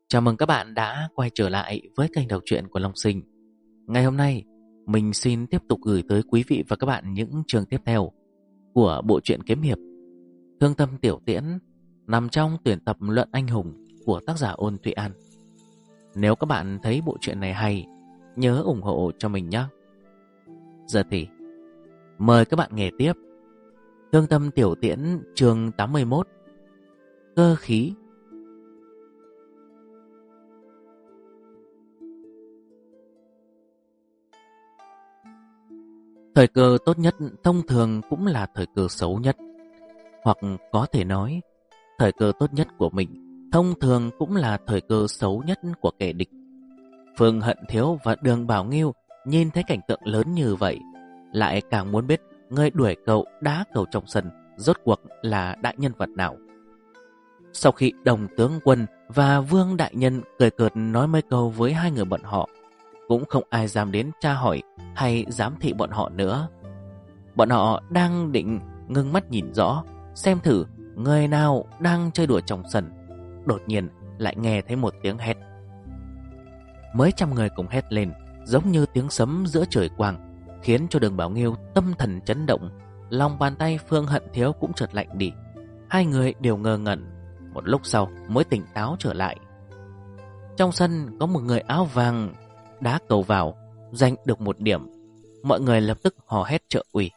Chào mừng các bạn đã quay trở lại với kênh đọc truyện của Long Sinh. Ngày hôm nay, mình xin tiếp tục gửi tới quý vị và các bạn những chương tiếp theo của bộ truyện kiếm hiệp Thương Tâm Tiểu Tiễn, nằm trong tuyển tập Luận Anh Hùng của tác giả Ôn Thụy An. Nếu các bạn thấy bộ truyện này hay, nhớ ủng hộ cho mình nhé. Giờ thì mời các bạn nghe tiếp Thương Tâm Tiểu Tiễn chương 81, Cơ khí. Thời cơ tốt nhất thông thường cũng là thời cơ xấu nhất. Hoặc có thể nói, thời cơ tốt nhất của mình thông thường cũng là thời cơ xấu nhất của kẻ địch. Phương Hận Thiếu và Đường Bảo Nghiêu nhìn thấy cảnh tượng lớn như vậy, lại càng muốn biết người đuổi cậu đá cậu trong sân rốt cuộc là đại nhân vật nào. Sau khi Đồng tướng quân và Vương đại nhân cười cợt nói mấy câu với hai người bọn họ, cũng không ai dám đến tra hỏi hay giám thị bọn họ nữa. Bọn họ đang định ngưng mắt nhìn rõ, xem thử người nào đang chơi đùa trong sân. Đột nhiên lại nghe thấy một tiếng hét. Mấy trăm người cùng hét lên, giống như tiếng sấm giữa trời quang, khiến cho Đường Bảo Nghiêu tâm thần chấn động. Lòng bàn tay Phương Hận Thiếu cũng chợt lạnh đi. Hai người đều ngơ ngẩn, một lúc sau mới tỉnh táo trở lại. Trong sân có một người áo vàng đá cầu vào, giành được một điểm. Mọi người lập tức hò hét trợ uy.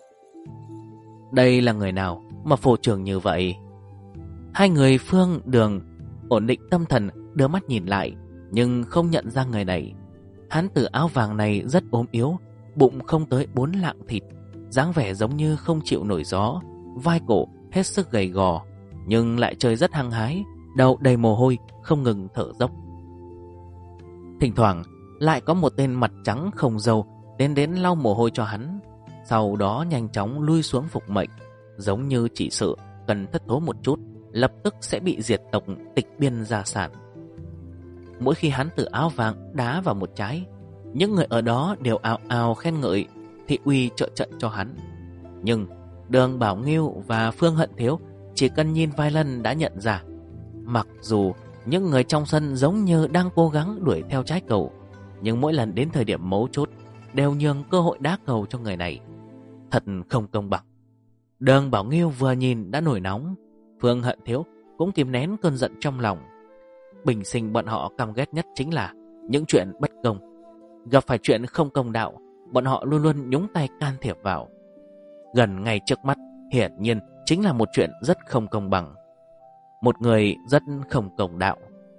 Đây là người nào mà phô trương như vậy? Hai người Phương Đường ổn định tâm thần, đưa mắt nhìn lại, nhưng không nhận ra người này. Hán tử áo vàng này rất ốm yếu, bụng không tới 4 lạng thịt, dáng vẻ giống như không chịu nổi gió, vai cổ hết sức gầy gò, nhưng lại chơi rất hăng hái, đầu đầy mồ hôi, không ngừng thở dốc. Thỉnh thoảng lại có một tên mặt trắng không râu đến lau mồ hôi cho hắn, sau đó nhanh chóng lui xuống phục mệnh, giống như chỉ sợ cần thất thố một chút lập tức sẽ bị diệt tộc, tịch biên gia sản. Mỗi khi hắn tử áo vàng đá vào một trái, những người ở đó đều ào ào khen ngợi, thị uy trợ trận cho hắn. Nhưng Đường Bảo Nghiêu và Phương Hận Thiếu chỉ cần nhìn vài lần đã nhận ra, mặc dù những người trong sân giống như đang cố gắng đuổi theo trái cầu, nhưng mỗi lần đến thời điểm mấu chốt đều nhường cơ hội đá cầu cho người này. Thật không công bằng. Đường Bảo Nghiêu vừa nhìn đã nổi nóng, Phương Hận Thiếu cũng kìm nén cơn giận trong lòng. Bình sinh bọn họ căm ghét nhất chính là những chuyện bất công. Gặp phải chuyện không công đạo, bọn họ luôn luôn nhúng tay can thiệp vào. Gần ngay trước mắt hiển nhiên chính là một chuyện rất không công bằng, một người rất không công đạo.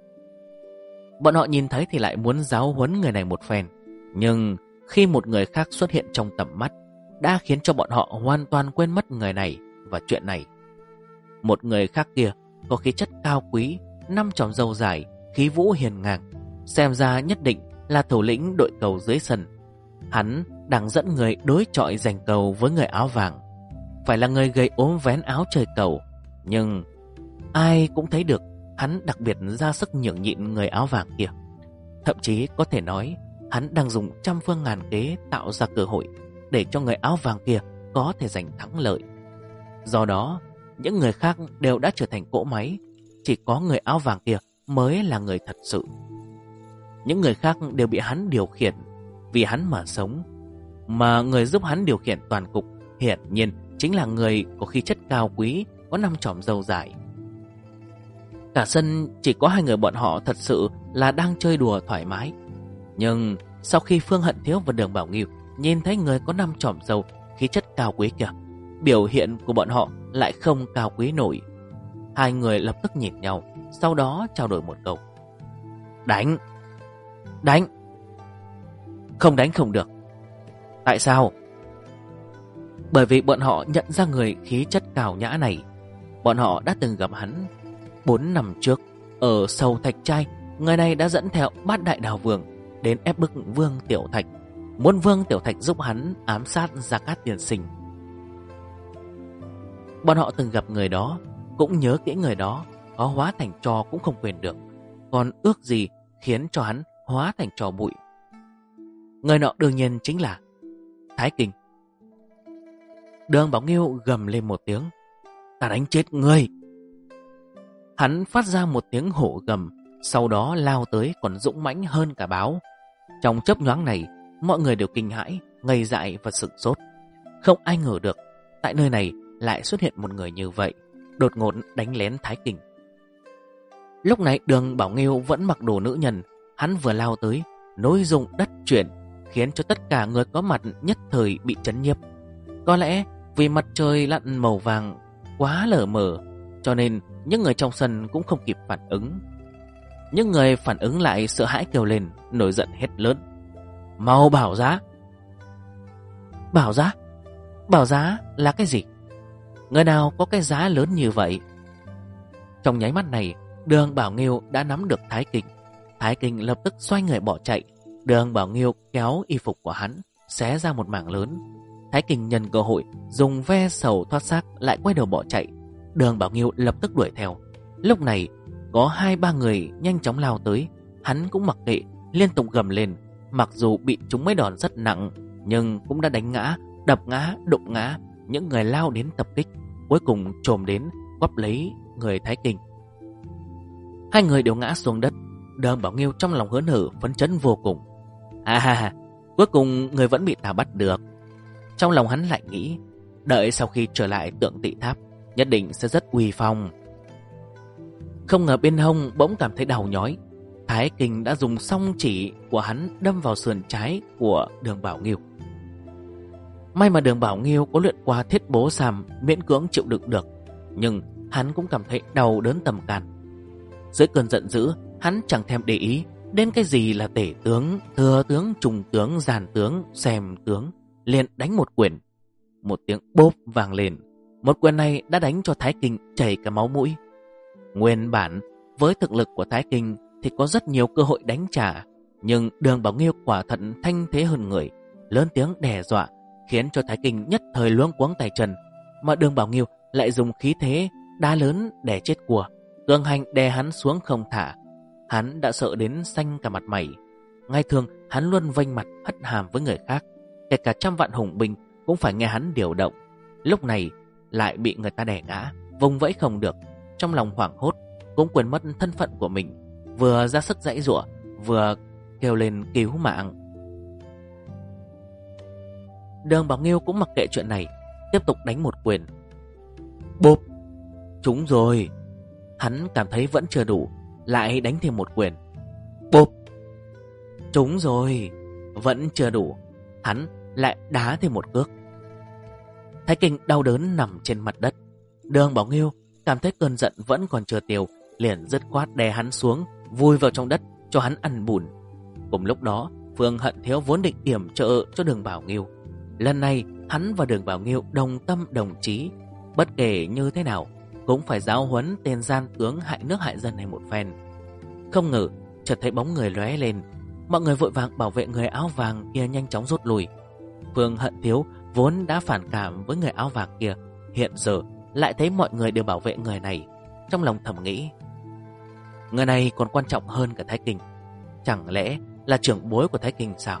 Bọn họ nhìn thấy thì lại muốn giáo huấn người này một phen, nhưng khi một người khác xuất hiện trong tầm mắt đã khiến cho bọn họ hoàn toàn quên mất người này và chuyện này. Một người khác kia có khí chất cao quý, năm chòm râu dài, khí vũ hiền ngang, xem ra nhất định là thủ lĩnh đội cầu dưới sân. Hắn đang dẫn người đối chọi giành cầu với người áo vàng, phải là người gầy ốm vén áo chơi cầu, nhưng ai cũng thấy được hắn đặc biệt ra sức nhường nhịn người áo vàng kia. Thậm chí có thể nói hắn đang dùng trăm phương ngàn kế tạo ra cơ hội để cho người áo vàng kia có thể giành thắng lợi. Do đó, những người khác đều đã trở thành cỗ máy, chỉ có người áo vàng kia mới là người thật sự. Những người khác đều bị hắn điều khiển vì hắn mà sống, mà người giúp hắn điều khiển toàn cục hiển nhiên chính là người có khí chất cao quý, có năm chòm râu dài. Cả sân chỉ có hai người bọn họ thật sự là đang chơi đùa thoải mái. Nhưng sau khi Phương Hận Thiếu và Đường Bảo Nghiêu nhìn thấy người có năm chòm râu, khí chất cao quý kia, biểu hiện của bọn họ lại không cao quý nổi. Hai người lập tức nhìn nhau, sau đó trao đổi một câu. Đánh! Đánh! Không đánh không được. Tại sao? Bởi vì bọn họ nhận ra người khí chất cao nhã này. Bọn họ đã từng gặp hắn 4 năm trước ở Sầu Thạch Trai. Người này đã dẫn theo Bát Đại Đào Vương đến ép bức Vương Tiểu Thạch, muốn Vương Tiểu Thạch giúp hắn ám sát Gia Cát Tiên Sinh. Bọn họ từng gặp người đó, cũng nhớ kỹ người đó, có hóa thành tro cũng không quên được, còn ước gì khiến cho hắn hóa thành tro bụi. Người nọ đương nhiên chính là Thái Kinh. Đường Bảo Nghiêu gầm lên một tiếng. Ta đánh chết ngươi! Hắn phát ra một tiếng hổ gầm, sau đó lao tới còn dũng mãnh hơn cả báo. Trong chớp nhoáng này, mọi người đều kinh hãi, ngây dại và sửng sốt. Không ai ngờ được, tại nơi này lại xuất hiện một người như vậy, đột ngột đánh lén Thái Kình. Lúc này Đường Bảo Nghiêu vẫn mặc đồ nữ nhân, hắn vừa lao tới, nối rung đất chuyển, khiến cho tất cả người có mặt nhất thời bị chấn nhiếp. Có lẽ vì mặt trời lặn màu vàng quá lờ mờ, cho nên những người trong sân cũng không kịp phản ứng. Những người phản ứng lại sợ hãi kêu lên, nổi giận hét lớn: mau bảo giá! Bảo giá? Bảo giá là cái gì? Người nào có cái giá lớn như vậy? Trong nháy mắt này, Đường Bảo Nghiêu đã nắm được Thái Kình. Thái Kình lập tức xoay người bỏ chạy. Đường Bảo Nghiêu kéo y phục của hắn, xé ra một mảng lớn. Thái Kình nhân cơ hội dùng ve sầu thoát xác, lại quay đầu bỏ chạy. Đường Bảo Nghiêu lập tức đuổi theo. Lúc này có 2-3 người nhanh chóng lao tới, hắn cũng mặc kệ, liên tục gầm lên. Mặc dù bị chúng mấy đòn rất nặng, nhưng cũng đã đánh ngã, đập ngã, đụng ngã những người lao đến tập kích. Cuối cùng chồm đến quắp lấy người Thái Kình. 2 người đều ngã xuống đất. Đường Bảo Nghiêu trong lòng hớn hở, phấn chấn vô cùng. Cuối cùng người vẫn bị ta bắt được. Trong lòng hắn lại nghĩ, đợi sau khi trở lại Tượng Tỵ Tháp, nhất định sẽ rất uy phong. Không ngờ bên hông bỗng cảm thấy đau nhói. Thái Kình đã dùng song chỉ của hắn đâm vào sườn trái của Đường Bảo Nghiêu. May mà Đường Bảo Nghiêu có luyện qua Thiết Bố Sàm, miễn cưỡng chịu đựng được, nhưng hắn cũng cảm thấy đau đớn tầm can. Dưới cơn giận dữ, hắn chẳng thèm để ý đến cái gì là tể tướng, thừa tướng, trung tướng, giàn tướng, xem tướng, liền đánh một quyền. Một tiếng bốp vang lên. Một quyền này đã đánh cho Thái Kình chảy cả máu mũi. Nguyên bản với thực lực của Thái Kình thì có rất nhiều cơ hội đánh trả, nhưng Đường Bảo Nghiêu quả thật thanh thế hơn người, lớn tiếng đe dọa, khiến cho Thái Kình nhất thời luống cuống tay chân. Mà Đường Bảo Nghiêu lại dùng khí thế đá lớn đè chết cua, cường hành đè hắn xuống không thả. Hắn đã sợ đến xanh cả mặt mày. Ngày thường hắn luôn vênh mặt hất hàm với người khác, kể cả trăm vạn hùng binh cũng phải nghe hắn điều động. Lúc này lại bị người ta đè ngã, vùng vẫy không được. Trong lòng hoảng hốt, cũng quên mất thân phận của mình, vừa ra sức giãy giụa, vừa kêu lên cứu mạng. Đường Bảo Nghiêu cũng mặc kệ chuyện này, tiếp tục đánh một quyền. Bốp! Trúng rồi! Hắn cảm thấy vẫn chưa đủ, lại đánh thêm một quyền. Bốp! Trúng rồi! Vẫn chưa đủ, hắn lại đá thêm một cước. Thái Kình đau đớn nằm trên mặt đất. Đường Bảo Nghiêu cảm thấy cơn giận vẫn còn chưa tiêu, liền dứt khoát đè hắn xuống, vùi vào trong đất cho hắn ăn bùn. Cùng lúc đó, Phương Hận Thiếu vốn định yểm trợ cho Đường Bảo Nghiêu. Lần này hắn và Đường Bảo Nghiêu đồng tâm đồng chí, bất kể như thế nào cũng phải giáo huấn tên gian tướng hại nước hại dân này một phen. Không ngờ chợt thấy bóng người lóe lên, mọi người vội vàng bảo vệ người áo vàng kia nhanh chóng rút lui. Phương Hận Thiếu vốn đã phản cảm với người áo vàng kia, hiện giờ lại thấy mọi người đều bảo vệ người này, trong lòng thầm nghĩ, người này còn quan trọng hơn cả Thái Kình. Chẳng lẽ là trưởng bối của Thái Kình sao?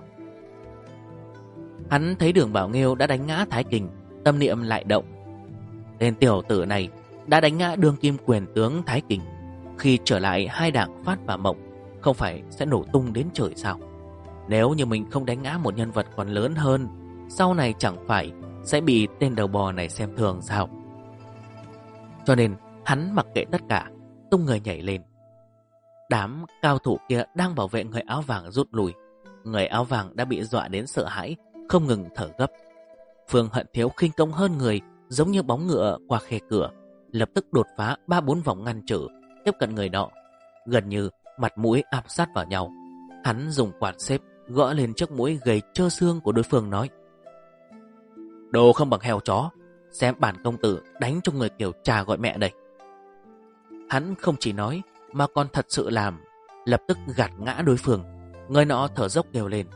Hắn thấy Đường Bảo Nghiêu đã đánh ngã Thái Kình, tâm niệm lại động. Tên tiểu tử này đã đánh ngã đương kim quyền tướng Thái Kình, khi trở lại hai đảng Phát và Mộng, không phải sẽ nổ tung đến trời sao? Nếu như mình không đánh ngã một nhân vật còn lớn hơn, sau này chẳng phải sẽ bị tên đầu bò này xem thường sao? Cho nên hắn mặc kệ tất cả, tung người nhảy lên. Đám cao thủ kia đang bảo vệ người áo vàng rút lui. Người áo vàng đã bị dọa đến sợ hãi, không ngừng thở gấp. Phương Hận Thiếu khinh công hơn người, giống như bóng ngựa qua khe cửa, lập tức đột phá 3-4 vòng ngăn trở, tiếp cận người nọ, gần như mặt mũi áp sát vào nhau. Hắn dùng quạt xếp gõ lên chiếc mũi gầy trơ xương của đối phương, nói: đồ không bằng heo chó, xem bản công tử đánh cho người kiểu trà gọi mẹ đây. Hắn không chỉ nói mà còn thật sự làm, lập tức gạt ngã đối phương. Người nọ thở dốc kêu lên: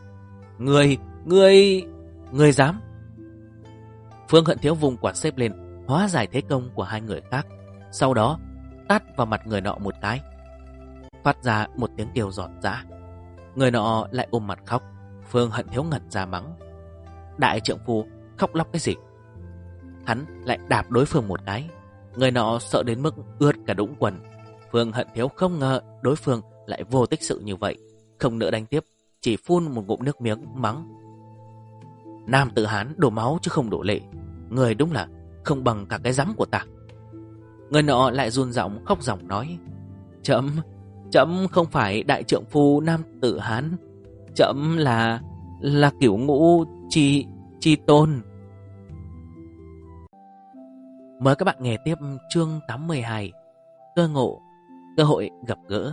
Ngươi dám? Phương Hận Thiếu vùng quạt xếp lên, hóa giải thế công của hai người khác, sau đó tát vào mặt người nọ một cái, phát ra một tiếng kêu giòn giã. Người nọ lại ôm mặt khóc. Phương Hận Thiếu ngẩn ra mắng: đại trượng phu khóc lóc cái gì? Hắn lại đạp đối phương một cái. Người nọ sợ đến mức ướt cả đũng quần. Phương Hận Thiếu không ngờ đối phương lại vô tích sự như vậy, không nỡ đánh tiếp, chỉ phun một ngụm nước miếng mắng: Nam Tử Hán đổ máu chứ không đổ lệ, người đúng là không bằng cả cái rắm của ta. Người nọ lại run giọng khóc ròng nói: Chậm không phải đại trượng phu Nam Tử Hán, chậm là Cửu Ngũ chi tôn. Mời các bạn nghe tiếp chương 82: Cơ ngộ, cơ hội gặp gỡ.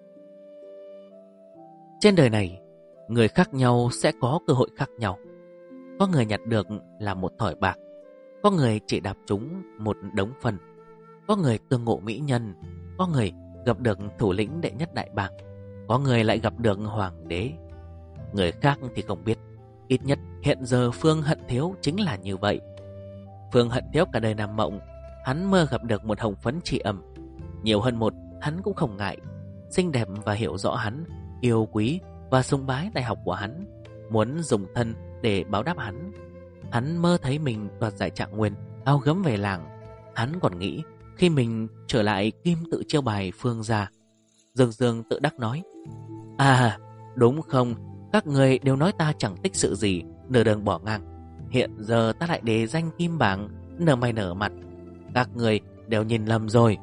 Trên đời này, người khác nhau sẽ có cơ hội khác nhau. Có người nhặt được là một thỏi bạc, có người chỉ đạp trúng một đống phân, có người tương ngộ mỹ nhân, có người gặp được thủ lĩnh đệ nhất đại bang, có người lại gặp được hoàng đế. Người khác thì không biết, ít nhất hiện giờ Phương Hận Thiếu chính là như vậy. Phương Hận Thiếu cả đời nằm mộng, hắn mơ gặp được một hồng phấn tri âm. Nhiều hơn một, hắn cũng không ngại. Xinh đẹp và hiểu rõ hắn, yêu quý và sùng bái đại học của hắn, muốn dùng thân để báo đáp hắn. Hắn mơ thấy mình đoạt giải Trạng Nguyên, ao gấm về làng. Hắn còn nghĩ khi mình trở lại kim tự chiêu bài Phương gia. Dương Dương tự đắc nói: À đúng không, các người đều nói ta chẳng tích sự gì, nửa đường bỏ ngang. Hiện giờ ta lại đề danh kim bảng, nở mày nở mặt. Các người đều nhìn lầm rồi.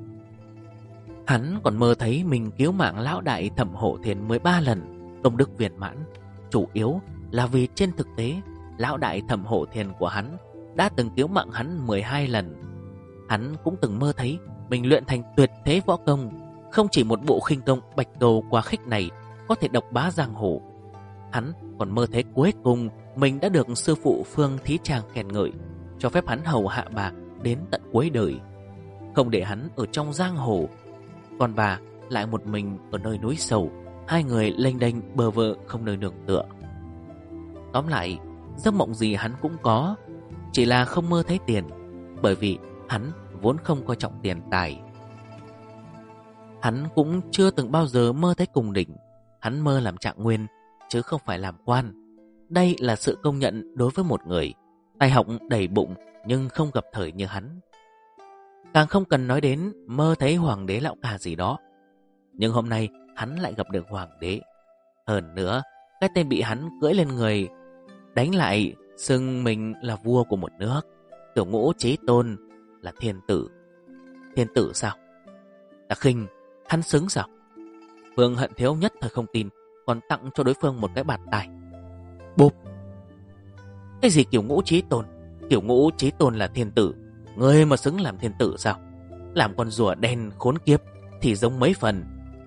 Hắn còn mơ thấy mình cứu mạng lão đại Thẩm Hổ Thiền 13 lần, công đức viên mãn. Chủ yếu là vì trên thực tế, lão đại Thẩm Hổ Thiền của hắn đã từng cứu mạng hắn 12 lần. Hắn cũng từng mơ thấy mình luyện thành tuyệt thế võ công, không chỉ một bộ khinh công bạch cầu quá khích này có thể độc bá giang hồ. Hắn còn mơ thấy cuối cùng mình đã được sư phụ Phương Thí Tràng khen ngợi, cho phép hắn hầu hạ bà đến tận cuối đời, không để hắn ở trong giang hồ. Còn bà lại một mình ở nơi núi sâu, hai người lênh đênh bơ vơ không nơi nương tựa. Tóm lại, giấc mộng gì hắn cũng có, chỉ là không mơ thấy tiền, bởi vì hắn vốn không coi trọng tiền tài. Hắn cũng chưa từng bao giờ mơ thấy cùng đỉnh. Hắn mơ làm trạng nguyên, chứ không phải làm quan. Đây là sự công nhận đối với một người tài học đầy bụng nhưng không gặp thời như hắn. Càng không cần nói đến mơ thấy hoàng đế lão ca gì đó. Nhưng hôm nay hắn lại gặp được hoàng đế. Hơn nữa, cái tên bị hắn cưỡi lên người đánh lại xưng mình là vua của một nước. Cửu Ngũ Chí Tôn là thiên tử. Thiên tử sao? Là khinh, hắn xứng sao? Phương Hận Thiếu nhất thời không tin, còn tặng cho đối phương một cái bạt tai. Bốp! Cái gì Cửu Ngũ Chí Tôn? Cửu Ngũ Chí Tôn là thiên tử, ngươi mà xứng làm thiên tử sao? Làm con rùa đen khốn kiếp thì giống mấy phần.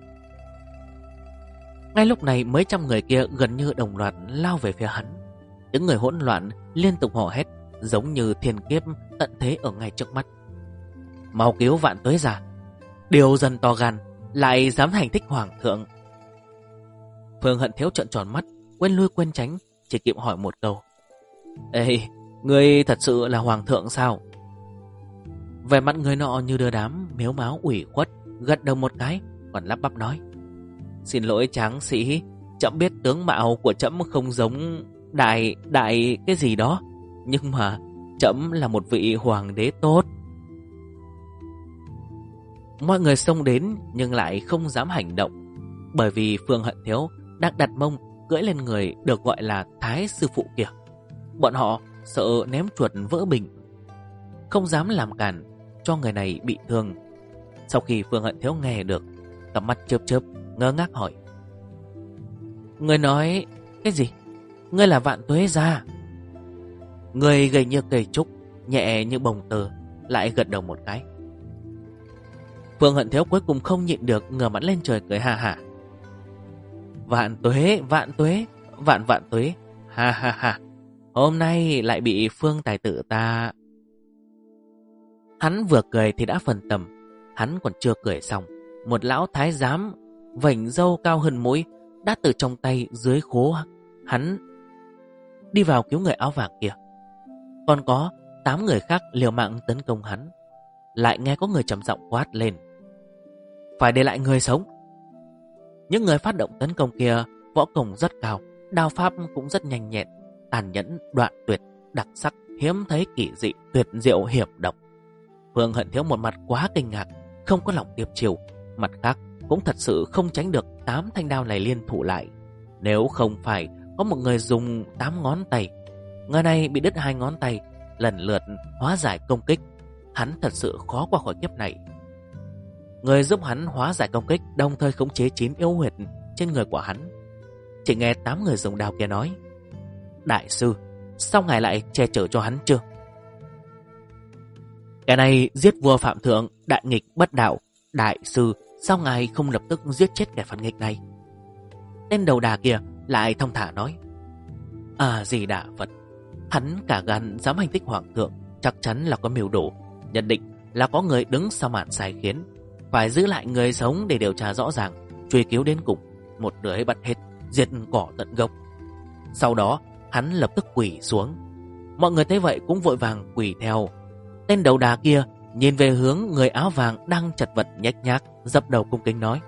Ngay lúc này mấy trăm người kia gần như đồng loạt lao về phía hắn. Những người hỗn loạn liên tục hò hét, giống như thiên kiếp tận thế ở ngay trước mắt. Mau cứu Vạn Tuế ra! Điều dân to gan, lại dám hành thích hoàng thượng. Phương Hận Thiếu trợn tròn mắt, quên lui quên tránh, chỉ kịp hỏi một câu: Ê, ngươi thật sự là hoàng thượng sao? Vẻ mặt người nọ như đưa đám, mếu máo ủy khuất, gật đầu một cái, còn lắp bắp nói: Xin lỗi tráng sĩ, trẫm biết tướng mạo của trẫm không giống đại cái gì đó, nhưng mà trẫm là một vị hoàng đế tốt. Mọi người xông đến nhưng lại không dám hành động, bởi vì Phương Hận Thiếu đang đặt mông cưỡi lên người được gọi là Thái sư phụ kia. Bọn họ sợ ném chuột vỡ bình, không dám làm cản cho người này bị thương. Sau khi Phương Hận Thiếu nghe được, cặp mắt chớp chớp ngơ ngác hỏi: Người nói cái gì? Ngươi là Vạn Tuế gia? Người gầy như cây trúc, nhẹ như bồng tơ, lại gật đầu một cái. Phương Hận Thiếu cuối cùng không nhịn được, ngửa mặt lên trời cười ha ha: Vạn Tuế, Vạn Tuế, Vạn Tuế, ha ha ha, hôm nay lại bị Phương tài tử ta. Hắn vừa cười thì đã phân tâm. Hắn còn chưa cười xong, một lão thái giám vảnh râu cao hơn mũi đã từ trong tay dưới khố hắn đi vào cứu người áo vàng kia. Còn có 8 người khác liều mạng tấn công hắn. Lại nghe có người trầm giọng quát lên: Phải để lại người sống. Những người phát động tấn công kia võ công rất cao, đao pháp cũng rất nhanh nhẹn, tàn nhẫn, đoạn tuyệt, đặc sắc, hiếm thấy, kỳ dị, tuyệt diệu, hiểm độc. Phương Hận Thiếu một mặt quá kinh ngạc, không có lòng tiếp chiều. Mặt khác cũng thật sự không tránh được 8 thanh đao này liên thủ lại. Nếu không phải có một người dùng 8 ngón tay, người này bị đứt 2 ngón tay, lần lượt hóa giải công kích, hắn thật sự khó qua khỏi kiếp này. Người giúp hắn hóa giải công kích đồng thời khống chế 9 yêu huyệt trên người của hắn. Chỉ nghe 8 người dùng đao kia nói: đại sư, sao ngài lại che chở cho hắn chưa? Cái này giết vua phạm thượng, đại nghịch bất đạo. Đại sư, sao ngài không lập tức giết chết kẻ phản nghịch này? Tên đầu đà kia lại thong thả nói: à gì đà Phật, hắn cả gan dám hành thích hoàng thượng, chắc chắn là có mưu đồ, nhận định là có người đứng sau màn sai khiến. Phải giữ lại người sống để điều tra rõ ràng, truy cứu đến cùng, một lưới bắt hết, diệt cỏ tận gốc. Sau đó hắn lập tức quỳ xuống. Mọi người thấy vậy cũng vội vàng quỳ theo. Tên đầu đà kia nhìn về hướng người áo vàng đang chật vật nhếch nhác, dập đầu cung kính nói: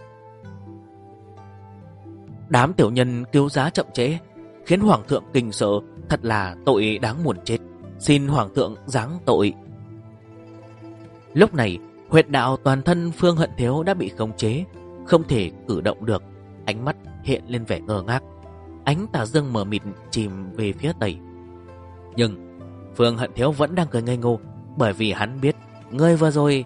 đám tiểu nhân cứu giá chậm trễ, khiến hoàng thượng kinh sợ, thật là tội đáng muôn chết, xin hoàng thượng giáng tội. Lúc này huyệt đạo toàn thân Phương Hận Thiếu đã bị khống chế, không thể cử động được, ánh mắt hiện lên vẻ ngơ ngác. Ánh tà dương mờ mịt chìm về phía tây. Nhưng Phương Hận Thiếu vẫn đang cười ngây ngô, bởi vì hắn biết người vừa rồi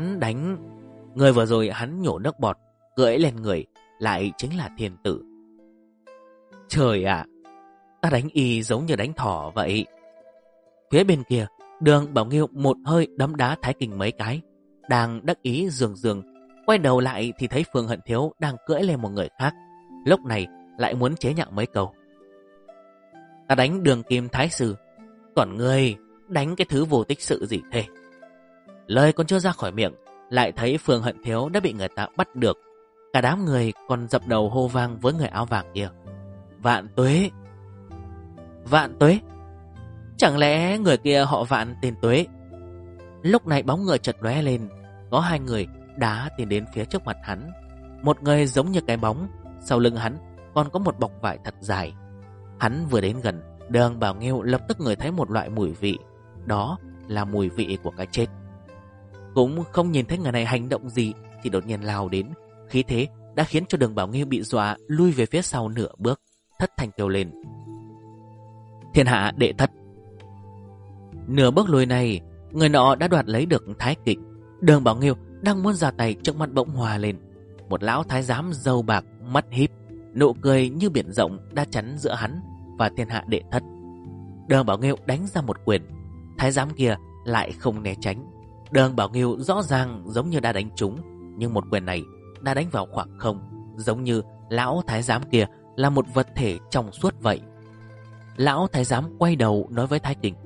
hắn nhổ nước bọt cưỡi lên người lại chính là thiên tử. Trời ạ, ta đánh y giống như đánh thỏ vậy. Phía bên kia, Đường Bảo Nghiêu một hơi đấm đá Thái Kình mấy cái, đang đắc ý dường dường, quay đầu lại thì thấy Phương Hận Thiếu đang cưỡi lên một người khác, lúc này lại muốn chế nhạo mấy câu. Ta đánh Đường Kim Thái Sư, còn ngươi đánh cái thứ vô tích sự gì thế? Lời còn chưa ra khỏi miệng, lại thấy Phương Hận Thiếu đã bị người ta bắt được. Cả đám người còn dập đầu hô vang với người áo vàng kia: Vạn Tuế! Vạn Tuế! Chẳng lẽ người kia họ Vạn tên Tuế? Lúc này bóng người chợt lóe lên, có 2 người đá tiến đến phía trước mặt hắn. Một người giống như cái bóng, sau lưng hắn còn có một bọc vải thật dài. Hắn vừa đến gần, Đường Bảo Nghiêu lập tức ngửi thấy một loại mùi vị, đó là mùi vị của cái chết. Cũng không nhìn thấy người này hành động gì thì đột nhiên lao đến, khí thế đã khiến cho Đường Bảo Nghiêu bị dọa lui về phía sau nửa bước, thất thanh kêu lên: Thiên hạ đệ thất! Nửa bước lùi này, người nọ đã đoạt lấy được Thái Kình. Đường Bảo Nghiêu đang muốn ra tay, trước mắt bỗng hòa lên. Một lão thái giám râu bạc, mắt híp, nụ cười như biển rộng đã chắn giữa hắn và thiên hạ đệ thất. Đường Bảo Nghiêu đánh ra một quyền, thái giám kia lại không né tránh. Đường Bảo Nghiêu rõ ràng giống như đã đánh trúng, nhưng một quyền này đã đánh vào khoảng không, giống như lão thái giám kia là một vật thể trong suốt vậy. Lão thái giám quay đầu nói với Thái Kình: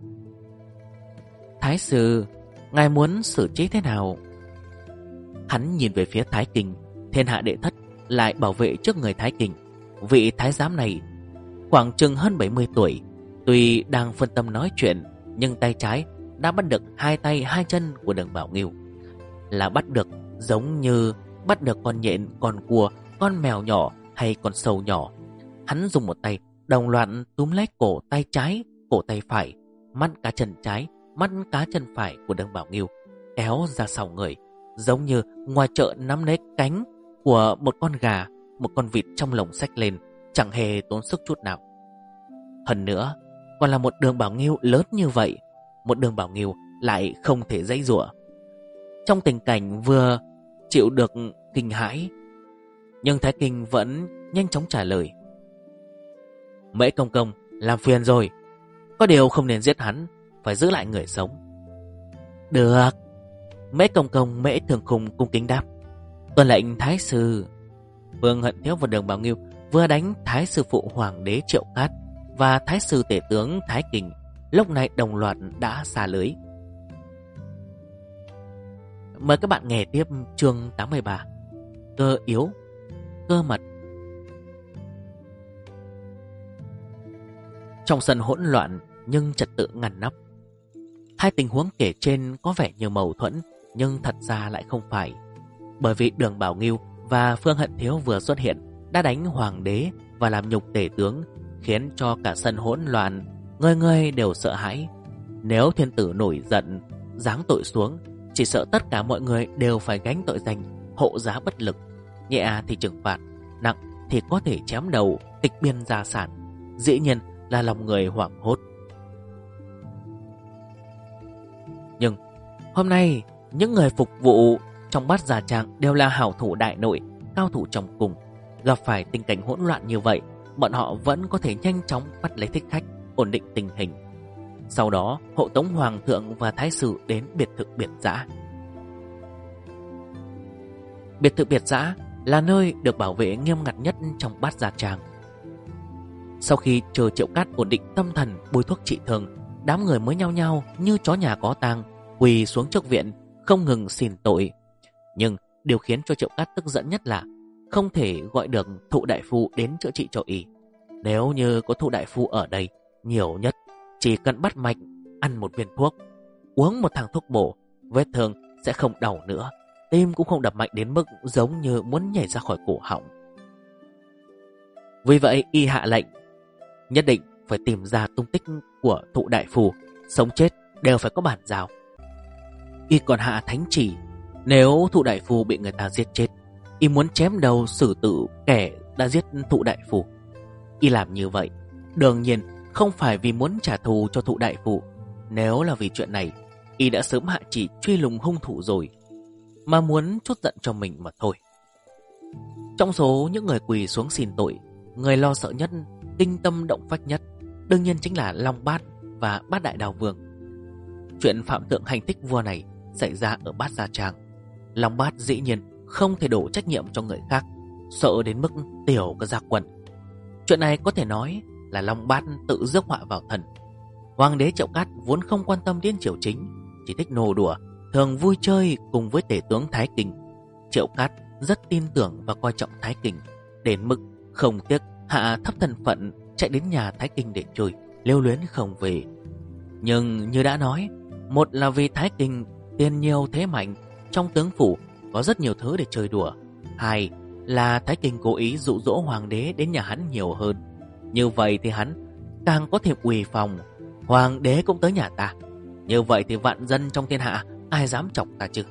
Thái sư, ngài muốn xử trí thế nào? Hắn nhìn về phía Thái Kình. Thiên hạ đệ thất lại bảo vệ trước người Thái Kình. Vị thái giám này khoảng chừng hơn 70 tuổi, tuy đang phân tâm nói chuyện, nhưng tay trái đã bắt được 2 tay 2 chân của Đường Bảo Nghiêu. Là bắt được giống như bắt được con nhện, con cua, con mèo nhỏ hay con sâu nhỏ. Hắn dùng một tay đồng loạt túm lấy cổ tay trái, cổ tay phải, mắt cá chân trái, mắt cá chân phải của Đường Bảo Nghiêu, kéo ra sau người, giống như ngoài chợ nắm lấy cánh của một con gà, một con vịt trong lồng xách lên, chẳng hề tốn sức chút nào. Hơn nữa, còn là một Đường Bảo Nghiêu lớn như vậy, một Đường Bảo Nghiêu lại không thể giãy giụa. Trong tình cảnh vừa chịu được kinh hãi, nhưng Thái Kinh vẫn nhanh chóng trả lời: Mễ công công, làm phiền rồi, có điều không nên giết hắn, phải giữ lại người sống. Được. Mễ công công Mễ Thường Khung cung kính đáp: Tuân lệnh Thái sư. Phương Hận Thiếu và Đường Bảo Nghiêu vừa đánh Thái sư phụ Hoàng đế Triệu Cát và Thái sư tể tướng Thái Kình, lúc này đồng loạt đã xả lưới. Mời các bạn nghe tiếp chương 83: Cơ yếu, cơ mật. Trong sân hỗn loạn nhưng trật tự ngăn nắp. Hai tình huống kể trên có vẻ như mâu thuẫn, nhưng thật ra lại không phải. Bởi vì Đường Bảo Nghiêu và Phương Hận Thiếu vừa xuất hiện đã đánh hoàng đế và làm nhục tể tướng, khiến cho cả sân hỗn loạn, người người đều sợ hãi. Nếu thiên tử nổi giận, giáng tội xuống, chỉ sợ tất cả mọi người đều phải gánh tội danh hộ giá bất lực, nhẹ thì trừng phạt, nặng thì có thể chém đầu, tịch biên gia sản. Dĩ nhiên là lòng người hoảng hốt. Nhưng hôm nay, những người phục vụ trong Bát Gia Trang đều là hảo thủ đại nội, cao thủ trong cùng. Gặp phải tình cảnh hỗn loạn như vậy, bọn họ vẫn có thể nhanh chóng bắt lấy thích khách, ổn định tình hình. Sau đó hộ tống hoàng thượng và thái sử đến biệt thự Biệt Dã. Biệt thự Biệt Dã là nơi được bảo vệ nghiêm ngặt nhất trong Bát Gia Trang. Sau khi chờ Triệu Cát ổn định tâm thần, bôi thuốc trị thương, đám người mới nhao nhao như chó nhà có tang quỳ xuống trước viện, không ngừng xin tội. Nhưng điều khiến cho Triệu Cát tức giận nhất là không thể gọi được Thụ đại phu đến chữa trị cho y. Nếu như có Thụ đại phu ở đây, nhiều nhất chỉ cần bắt mạch, ăn một viên thuốc, uống một thang thuốc bổ, vết thương sẽ không đau nữa, tim cũng không đập mạnh đến mức giống như muốn nhảy ra khỏi cổ họng. Vì vậy y hạ lệnh nhất định phải tìm ra tung tích của Thụ đại phu, sống chết đều phải có bản giao. Y còn hạ thánh chỉ, nếu Thụ đại phu bị người ta giết chết, y muốn chém đầu xử tử kẻ đã giết Thụ đại phu. Y làm như vậy đương nhiên không phải vì muốn trả thù cho Thụ đại phu. Nếu là vì chuyện này, y đã sớm hạ chỉ truy lùng hung thủ rồi, mà muốn trút giận cho mình mà thôi. Trong số những người quỳ xuống xin tội, người lo sợ nhất, kinh tâm động phách nhất đương nhiên chính là Long Bát và Bát Đại Đao Vương. Chuyện phạm thượng hành thích vua này xảy ra ở Bát Gia Trang. Long Bát dĩ nhiên không thể đổ trách nhiệm cho người khác, sợ đến mức tiểu cả gia quần. Chuyện này có thể nói là Long Bát tự rước họa vào thân. Hoàng đế Triệu Cát vốn không quan tâm đến triều chính, chỉ thích nô đùa, thường vui chơi cùng với tể tướng Thái Kinh. Triệu Cát rất tin tưởng và coi trọng Thái Kinh, đến mức không tiếc hạ thấp thân phận chạy đến nhà Thái Kinh để chơi, lưu luyến không về. Nhưng như đã nói, một là vì Thái Kinh tiền nhiều thế mạnh, trong tướng phủ có rất nhiều thứ để chơi đùa. Hai là Thái Kinh cố ý dụ dỗ hoàng đế đến nhà hắn nhiều hơn. Như vậy thì hắn càng có thể uy phong, hoàng đế cũng tới nhà ta. Như vậy thì vạn dân trong thiên hạ ai dám chọc ta chứ?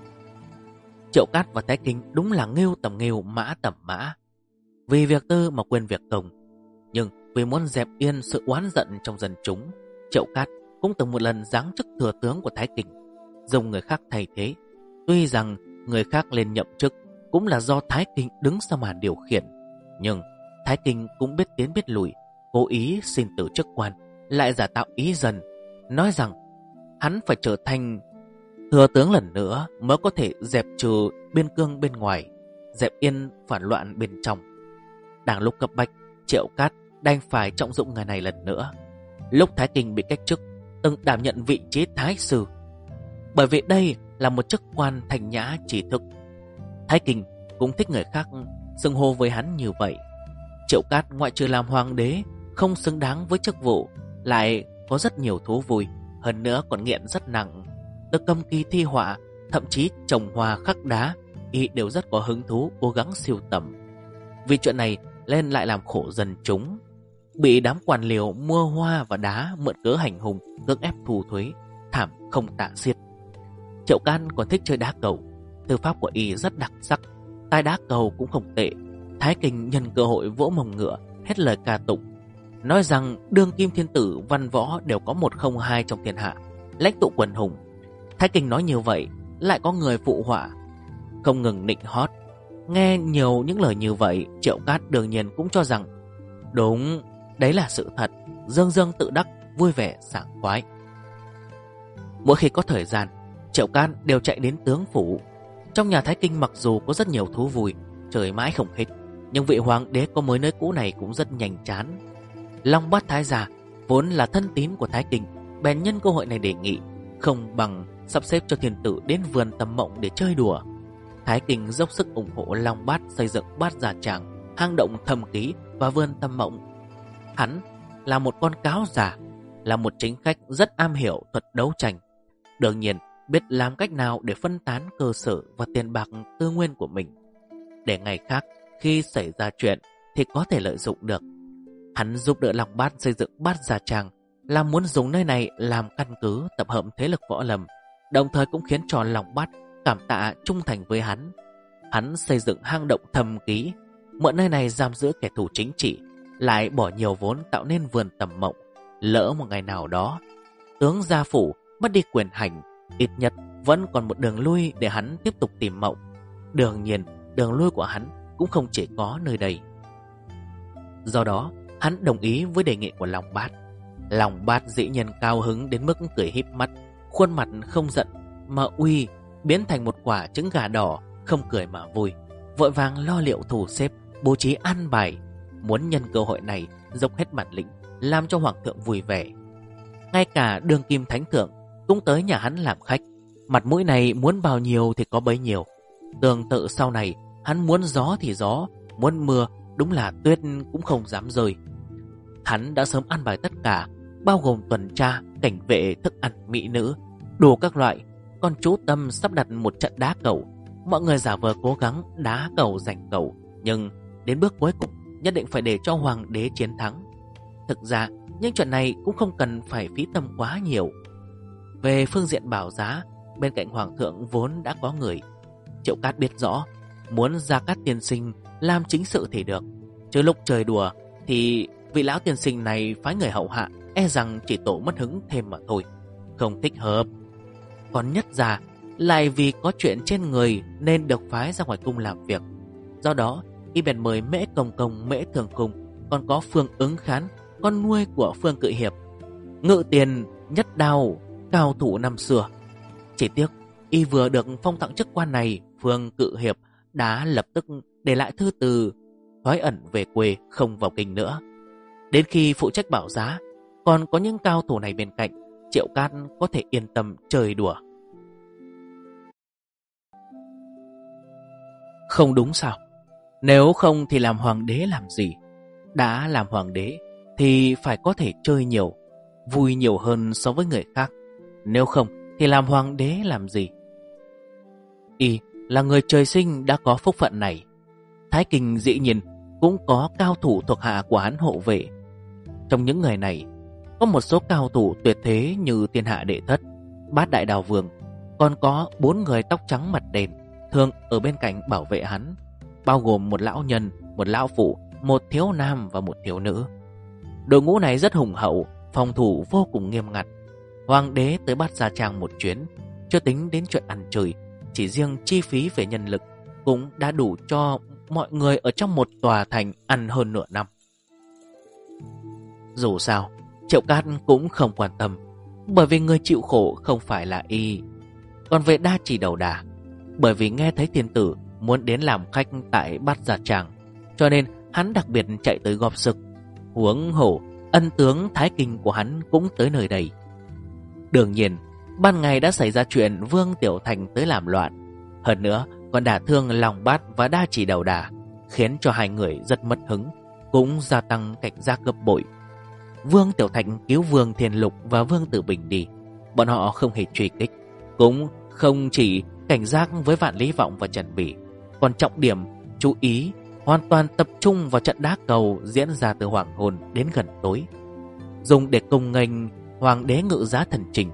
Triệu Cát và Thái Kinh đúng là nghêu tầm nghêu, mã tầm mã, vì việc tư mà quên việc công. Nhưng vì muốn dẹp yên sự oán giận trong dân chúng, Triệu Cát cũng từng một lần giáng chức thừa tướng của Thái Kinh, dùng người khác thay thế. Tuy rằng người khác lên nhậm chức cũng là do Thái Kinh đứng sau màn điều khiển, nhưng Thái Kinh cũng biết tiến biết lùi, cố ý xin từ chức quan, lại giả tạo ý dân, nói rằng hắn phải trở thành thừa tướng lần nữa mới có thể dẹp trừ biên cương bên ngoài, dẹp yên phản loạn bên trong. Đang lúc cấp bách, Triệu Cát đành phải trọng dụng người này lần nữa. Lúc Thái Kinh bị cách chức, từng đảm nhận vị trí thái sư, bởi vì đây là một chức quan thành nhã trí thức. Thái Kinh cũng thích người khác xưng hô với hắn như vậy. Triệu Cát ngoại trừ làm hoàng đế không xứng đáng với chức vụ, lại có rất nhiều thú vui, hơn nữa còn nghiện rất nặng. Được cầm kỳ thi họa, thậm chí trồng hoa khắc đá, y đều rất có hứng thú cố gắng siêu tầm. Vì chuyện này nên lại làm khổ dân chúng, bị đám quan liều mua hoa và đá mượn cớ hành hung, cưỡng ép thu thuế, thảm không tả xiết. Triệu Cát còn thích chơi đá cầu, tư pháp của y rất đặc sắc, tài đá cầu cũng không tệ. Thái Kinh nhân cơ hội vỗ mông ngựa, hết lời ca tụng, nói rằng đương kim thiên tử văn võ đều có 102 trong thiên hạ, lãnh tụ quần hùng. Thái Kinh nói như vậy, lại có người phụ họa, không ngừng nịnh hót. Nghe nhiều những lời như vậy, Triệu Cát đương nhiên cũng cho rằng đúng, đấy là sự thật, dương dương tự đắc, vui vẻ sảng khoái. Mỗi khi có thời gian, Triệu Cát đều chạy đến tướng phủ. Trong nhà Thái Kinh mặc dù có rất nhiều thú vui, chơi mãi không hết, nhưng vị hoàng đế có mới nới cũ này cũng rất nhanh chán. Long Bát Thái gia vốn là thân tín của Thái Kinh, bèn nhân cơ hội này đề nghị không bằng sắp xếp cho thiên tử đến vườn Tầm Mộng để chơi đùa. Thái Kinh dốc sức ủng hộ Long Bát xây dựng Bát Gia Trang, hang động Thâm Ký và vườn Tầm Mộng. Hắn là một con cáo già, là một chính khách rất am hiểu thuật đấu tranh, đương nhiên biết làm cách nào để phân tán cơ sở và tiền bạc tư nguyên của mình, để ngày khác khi xảy ra chuyện thì có thể lợi dụng được. Hắn giúp đỡ Long Bát xây dựng Bát Gia Trang là muốn dùng nơi này làm căn cứ tập hợp thế lực võ lâm, đồng thời cũng khiến cho Long Bát cảm tạ trung thành với hắn. Hắn xây dựng hang động thầm kín, mượn nơi này giam giữ kẻ thù chính trị, lại bỏ nhiều vốn tạo nên vườn Tầm Mộng. Lỡ một ngày nào đó tướng gia phủ mất đi quyền hành, ít nhất vẫn còn một đường lui để hắn tiếp tục tìm Mộng. Đương nhiên, đường lui của hắn cũng không chỉ có nơi đây. Do đó, hắn đồng ý với đề nghị của Long Bát. Long Bát dĩ nhiên cao hứng đến mức cười híp mắt, khuôn mặt không giận mà uy, biến thành một quả trứng gà đỏ, không cười mà vui. Vội vàng lo liệu thủ xếp, bố trí an bài, muốn nhân cơ hội này dốc hết bản lĩnh, làm cho hoàng thượng vui vẻ. Ngay cả đương kim thánh thượng cũng tới nhà hắn làm khách. Mặt mũi này muốn bao nhiêu thì có bấy nhiêu. Tương tự sau này, hắn muốn gió thì gió, muốn mưa đúng là tuyết cũng không dám rơi. Hắn đã sớm an bài tất cả, bao gồm tuần tra, cảnh vệ, thức ăn, mỹ nữ, đủ các loại. Còn chú tâm sắp đặt một trận đá cầu. Mọi người giả vờ cố gắng đá cầu giành cầu, nhưng đến bước cuối cùng nhất định phải để cho hoàng đế chiến thắng. Thực ra những chuyện này cũng không cần phải phí tâm quá nhiều. Về phương diện bảo giá, bên cạnh hoàng thượng vốn đã có người. Triệu Cát biết rõ, muốn Gia Cát tiên sinh làm chính sự thì được, chứ lúc chơi đùa thì vị lão tiên sinh này phái người hậu hạ, e rằng chỉ tổ mất hứng thêm mà thôi, không thích hợp. Còn Nhất Gia lại vì có chuyện trên người nên được phái ra ngoài cung làm việc. Do đó, y bèn mời Mễ Công Công, Mễ Thường Cung, còn có Phương Ứng Khán, con nuôi của Phương Cự Hiệp, Ngự Tiền, Nhất Đao, cao thủ năm xưa. Chỉ tiếc, y vừa được phong tặng chức quan này, Phương Cự Hiệp đã lập tức để lại thư từ, thoái ẩn về quê, không vào kinh nữa. Đến khi phụ trách bảo giá, còn có những cao thủ này bên cạnh, Triệu Cát có thể yên tâm chơi đùa. Không đúng sao? Nếu không thì làm hoàng đế làm gì? Đã làm hoàng đế thì phải có thể chơi nhiều, vui nhiều hơn so với người khác. Nếu không thì làm hoàng đế làm gì? Y là người trời sinh đã có phúc phận này. Thái Kinh dĩ nhiên cũng có cao thủ thuộc hạ của hắn hộ vệ. Trong những người này, có một số cao thủ tuyệt thế như Thiên Hạ Đệ Thất, Bát Đại Đào Vương, còn có 4 người tóc trắng mặt đen thường ở bên cạnh bảo vệ hắn, bao gồm một lão nhân, một lão phụ, một thiếu nam và một thiếu nữ. Đội ngũ này rất hùng hậu, phòng thủ vô cùng nghiêm ngặt. Hoàng đế tới Bát Gia Trang một chuyến, chưa tính đến chuyện ăn chơi, chỉ riêng chi phí về nhân lực cũng đã đủ cho mọi người ở trong một tòa thành ăn hơn nửa năm. Dù sao, Triệu Cát cũng không quan tâm, bởi vì người chịu khổ không phải là y. Còn về Đa Chỉ Đầu Đà, bởi vì nghe thấy tiên tử muốn đến làm khách tại Bát Gia Trang, cho nên hắn đặc biệt chạy tới góp sức. Huống hồ ân tướng Thái Kinh của hắn cũng tới nơi đây. Đương nhiên, ban ngày đã xảy ra chuyện Vương Tiểu Thành tới làm loạn, hơn nữa còn đả thương Long Bát và Đa Chỉ Đầu Đà, khiến cho hai người rất mất hứng, cũng gia tăng cảnh giác gấp bội. Vương Tiểu Thành cứu Vương Thiên Lục và Vương Tử Bình đi, bọn họ không hề truy kích, cũng không chỉ cảnh giác với Vạn Lý Vọng và Trần Bỉ, còn trọng điểm chú ý hoàn toàn tập trung vào trận đá cầu diễn ra từ hoàng hôn đến gần tối, dùng để cùng nghênh hoàng đế ngự giá thần trình.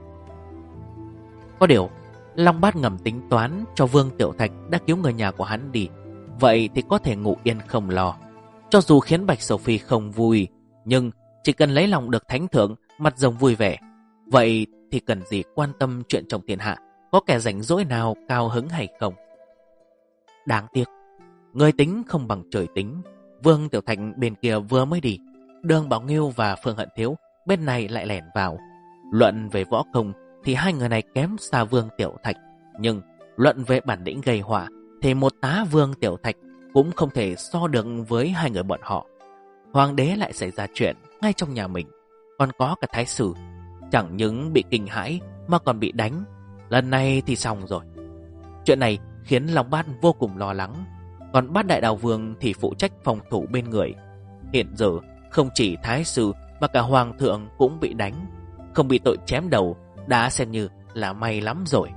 Có điều, Long Bát ngầm tính toán cho Vương Tiểu Thạch đã cứu người nhà của hắn đi, vậy thì có thể ngủ yên không lo. Cho dù khiến Bạch Sầu Phi không vui, nhưng chỉ cần lấy lòng được thánh thượng, mặt rồng vui vẻ, vậy thì cần gì quan tâm chuyện trong thiên hạ có kẻ rảnh rỗi nào cao hứng hay không. Đáng tiếc, người tính không bằng trời tính. Vương Tiểu Thạch bên kia vừa mới đi, Đường Bảo Nghiêu và Phương Hận Thiếu bên này lại lẻn vào. Luận về võ công thì hai người này kém xa Vương Tiểu Thạch, nhưng luận về bản lĩnh gây họa thì một tá Vương Tiểu Thạch cũng không thể so được với hai người bọn họ. Hoàng đế lại xảy ra chuyện ngay trong nhà mình, còn có cả thái sử, chẳng những bị kinh hãi mà còn bị đánh. Lần này thì xong rồi. Chuyện này khiến Long Bát vô cùng lo lắng. Còn Bát Đại Đào Vương thì phụ trách phòng thủ bên người. Hiện giờ không chỉ thái sử mà cả hoàng thượng cũng bị đánh, không bị tội chém đầu đã xem như là may lắm rồi.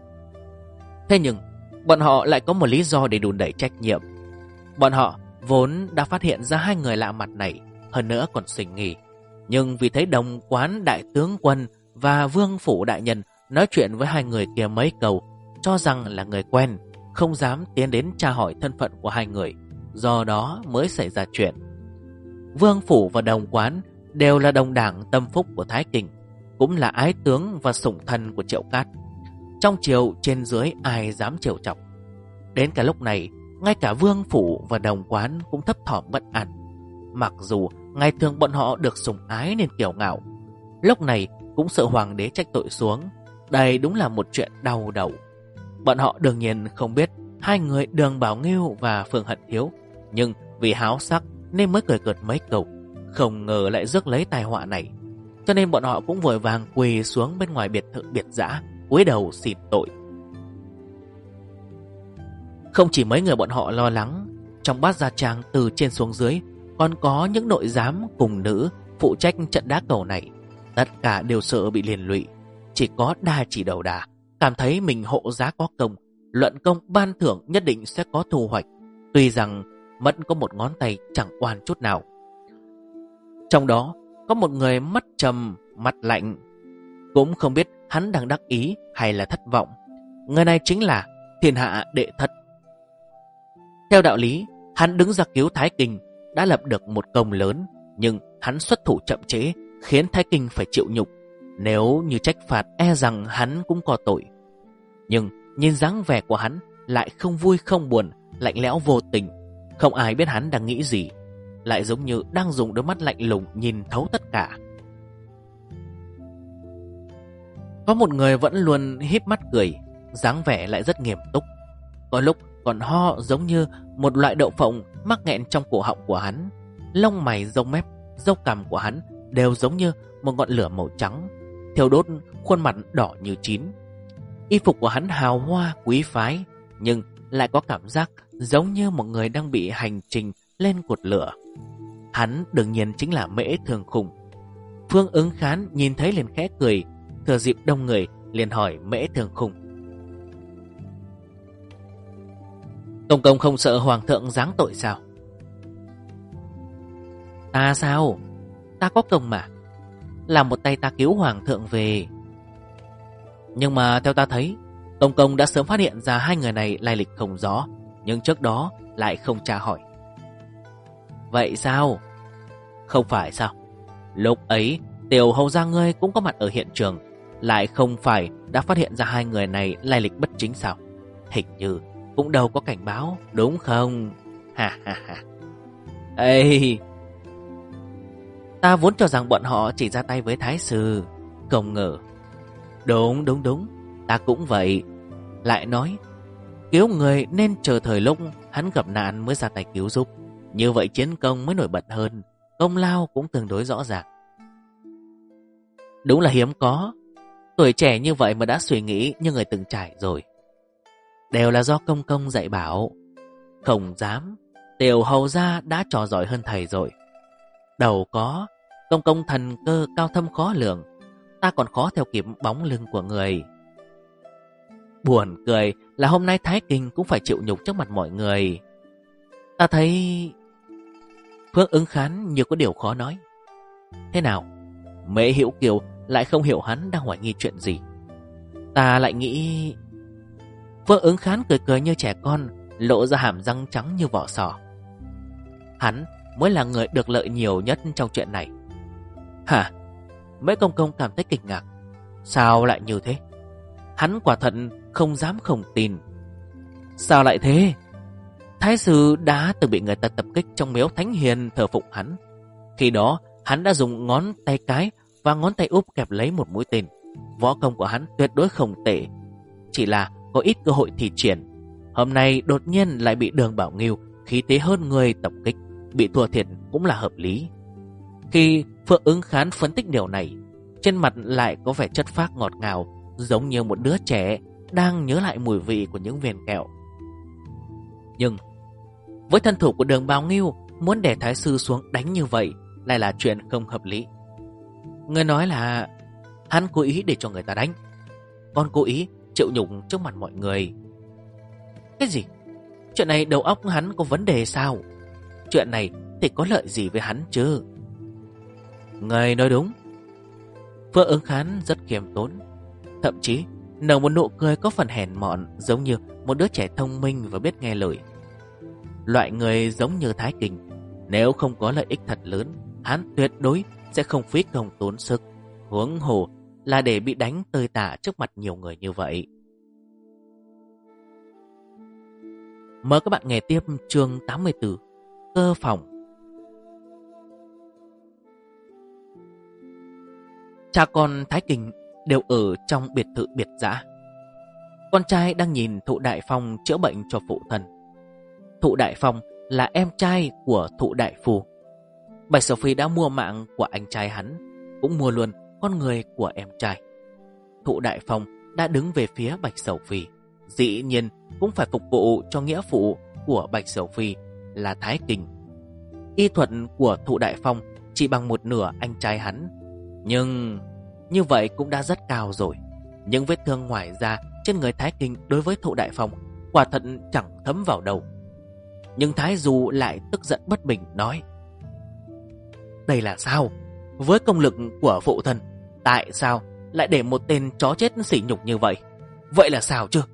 Thế nhưng bọn họ lại có một lý do để đùn đẩy trách nhiệm. Bọn họ vốn đã phát hiện ra hai người lạ mặt này, hơn nữa còn suy nghi, nhưng vì thấy Đồng Quán Đại Tướng Quân và Vương Phủ Đại Nhân nói chuyện với hai người kia mấy câu, cho rằng là người quen, không dám tiến đến tra hỏi thân phận của hai người, do đó mới xảy ra chuyện. Vương phủ và Đồng Quán đều là đồng đảng tâm phúc của Thái Kinh, cũng là ái tướng và sủng thần của Triệu Cát. Trong triều trên dưới ai dám trêu chọc. Đến cả lúc này, ngay cả Vương phủ và Đồng Quán cũng thấp thỏm bất an. Mặc dù ngày thường bọn họ được sủng ái nên kiêu ngạo, lúc này cũng sợ hoàng đế trách tội xuống. Đây đúng là một chuyện đau đầu. Bọn họ đương nhiên không biết hai người Đường Bảo Nghiêu và Phương Hận Hiếu, nhưng vì háo sắc nên mới cười cợt mấy câu, không ngờ lại rước lấy tai họa này. Cho nên bọn họ cũng vội vàng quỳ xuống bên ngoài biệt thự biệt dã, cúi đầu xin tội. Không chỉ mấy người bọn họ lo lắng, trong Bát Gia Trang từ trên xuống dưới còn có những nội giám cùng nữ phụ trách trận đá cầu này. Tất cả đều sợ bị liên lụy. Chỉ có Đa Chỉ Đầu Đà cảm thấy mình hộ giá có công, luận công ban thưởng nhất định sẽ có thu hoạch, tuy rằng mất có một ngón tay chẳng oan chút nào. Trong đó có một người mắt trầm mặt lạnh, cũng không biết hắn đang đắc ý hay là thất vọng. Người này chính là Thiên Hạ Đệ Thất. Theo đạo lý, hắn đứng ra cứu Thái Kinh đã lập được một công lớn, nhưng hắn xuất thủ chậm trễ khiến Thái Kinh phải chịu nhục. Nếu như trách phạt e rằng hắn cũng có tội. Nhưng nhìn dáng vẻ của hắn lại không vui không buồn, lạnh lẽo vô tình. Không ai biết hắn đang nghĩ gì, lại giống như đang dùng đôi mắt lạnh lùng nhìn thấu tất cả. Có một người vẫn luôn híp mắt cười, dáng vẻ lại rất nghiêm túc. Có lúc còn ho giống như một loại đậu phộng mắc nghẹn trong cổ họng của hắn. Lông mày, râu mép, râu cằm của hắn đều giống như một ngọn lửa màu trắng, thiêu đốt khuôn mặt đỏ như chín. Y phục của hắn hào hoa quý phái, nhưng lại có cảm giác giống như một người đang bị hành trình lên cột lửa. Hắn đương nhiên chính là Mễ Thường Khung. Phương Ứng Khán nhìn thấy liền khẽ cười, thừa dịp đông người liền hỏi Mễ Thường Khung: Công công không sợ hoàng thượng giáng tội sao? Ta sao? Ta có công mà. Làm một tay ta cứu hoàng thượng về. Nhưng mà theo ta thấy, công công đã sớm phát hiện ra hai người này lai lịch không rõ, nhưng trước đó lại không tra hỏi. Vậy sao? Không phải sao? Lúc ấy tiểu hầu gia ngươi cũng có mặt ở hiện trường, lại không phải đã phát hiện ra hai người này lai lịch bất chính sao? Hình như cũng đâu có cảnh báo, đúng không? Ha ha ha. Ê, ta vốn cho rằng bọn họ chỉ ra tay với thái sư, không ngờ. Đúng, ta cũng vậy. Lại nói, cứu người nên chờ thời lúc hắn gặp nạn mới ra tay cứu giúp, như vậy chiến công mới nổi bật hơn, công lao cũng tương đối rõ ràng. Đúng là hiếm có, tuổi trẻ như vậy mà đã suy nghĩ như người từng trải rồi. Đều là do công công dạy bảo. Không dám, tiểu hầu gia đã trò giỏi hơn thầy rồi. Đầu có, công công thần cơ cao thâm khó lường, ta còn khó theo kịp bóng lưng của người. Buồn cười là hôm nay Thái Kinh cũng phải chịu nhục trước mặt mọi người. Ta thấy... Phương Ứng Khán như có điều khó nói. Thế nào? Mễ Hữu Kiều lại không hiểu hắn đang hoài nghi chuyện gì. Ta lại nghĩ... Phương Ứng Khán cười cười như trẻ con, lộ ra hàm răng trắng như vỏ sò. Hắn mới là người được lợi nhiều nhất trong chuyện này. Hả? Mễ công công cảm thấy kinh ngạc. Sao lại như thế? Hắn quả thật không dám không tin. Sao lại thế? Thái sư đã từng bị người ta tập kích trong miếu Thánh Hiền thờ phụng hắn. Khi đó hắn đã dùng ngón tay cái và ngón tay úp kẹp lấy một mũi tên. Võ công của hắn tuyệt đối không tệ, chỉ là có ít cơ hội thi triển. Hôm nay đột nhiên lại bị Đường Bảo Nghiêu khí thế hơn người tập kích, bị thua thiệt cũng là hợp lý. Khi Phương Ứng Khán phân tích điều này, trên mặt lại có vẻ chất phác ngọt ngào, giống như một đứa trẻ đang nhớ lại mùi vị của những viên kẹo. Nhưng với thân thủ của Đường Bảo Nghiêu, muốn để thái sư xuống đánh như vậy lại là chuyện không hợp lý. Người nói là hắn cố ý để cho người ta đánh, còn cố ý chịu nhục trước mặt mọi người. Cái gì? Chuyện này đầu óc hắn có vấn đề sao? Chuyện này thì có lợi gì với hắn chứ? Người nói đúng. Phương Ứng Khán rất khiêm tốn. thậm chí nở một nụ cười có phần hèn mọn, giống như một đứa trẻ thông minh và biết nghe lời. Loại người giống như Thái Kinh, nếu không có lợi ích thật lớn, hắn tuyệt đối sẽ không phí công tốn sức, huống hồ là để bị đánh tơi tả trước mặt nhiều người như vậy. Mời các bạn nghe tiếp chương 84, cơ phòng. Cha con Thái Kinh đều ở trong biệt thự biệt dã. Con trai đang nhìn Thụ Đại Phong chữa bệnh cho phụ thân. Thụ Đại Phong là em trai của Thụ Đại Phu. Bạch Sầu Phi đã mua mạng của anh trai hắn, cũng mua luôn con người của em trai. Thụ Đại Phong đã đứng về phía Bạch Sầu Phi, dĩ nhiên cũng phải phục vụ cho nghĩa phụ của Bạch Sầu Phi là Thái Kinh. Y thuật của Thụ Đại Phong chỉ bằng một nửa anh trai hắn, nhưng như vậy cũng đã rất cao rồi. Những vết thương ngoài da trên người Thái Kinh đối với Thụ Đại Phong quả thật chẳng thấm vào đâu. Nhưng Thái Du lại tức giận bất bình nói: đây là sao? Với công lực của phụ thân, tại sao lại để một tên chó chết sỉ nhục như vậy? Vậy là sao chứ?